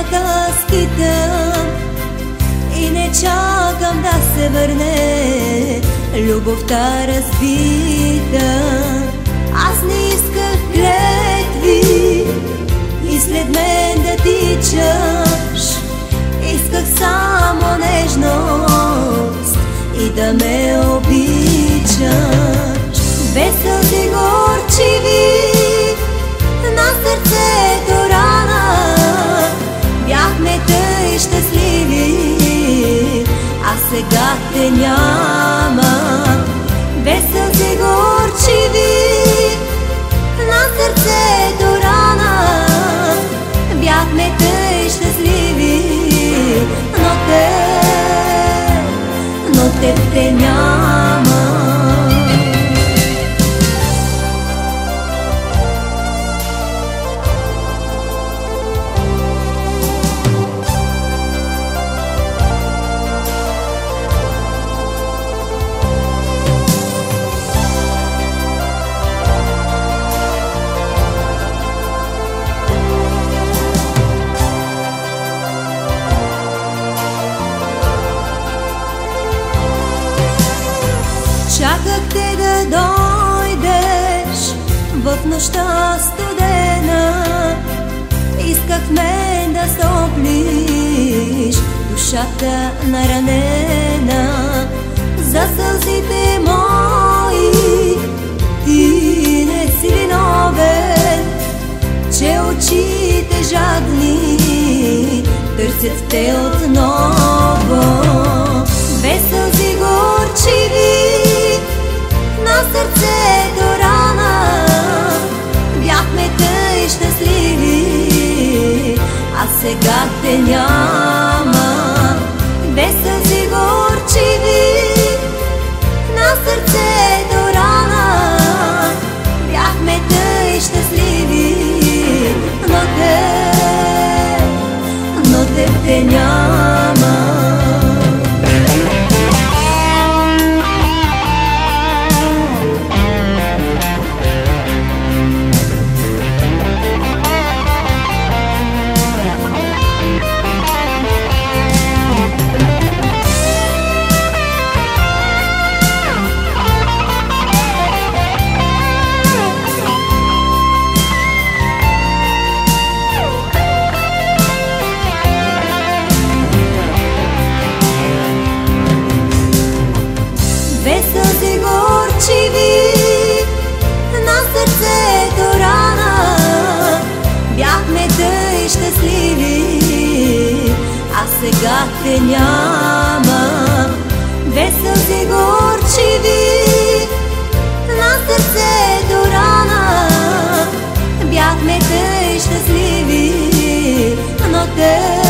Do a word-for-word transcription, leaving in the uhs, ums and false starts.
живота скитам и не чакам да се върне любовта разбита. Аз не исках клетви и след мен да тичаш, исках само нежност и да ме обичаш. Без сълзи горчиви на сърцето рана, бяхме тъй щастливи, а сега те няма. Без сълзи горчиви на сърцето рана, бяхме тъй щастливи, но те, но те те няма. Чаках те да дойдеш в нощта студена, исках в мен да стоплиш душата наранена. За сълзите мои ти не си виновен, че очите жадни търсят те отново. Без сълзи горчиви на сърцето рана, бяхме тъй щастливи, а сега те няма. Без сълзи горчиви на сърцето рана, бяхме тъй щастливи, но те, но те те няма. Без сълзи горчиви на сърцето рана, бяхме тъй щастливи, а сега те няма. Без сълзи горчиви на сърцето рана, бяхме тъй щастливи, но те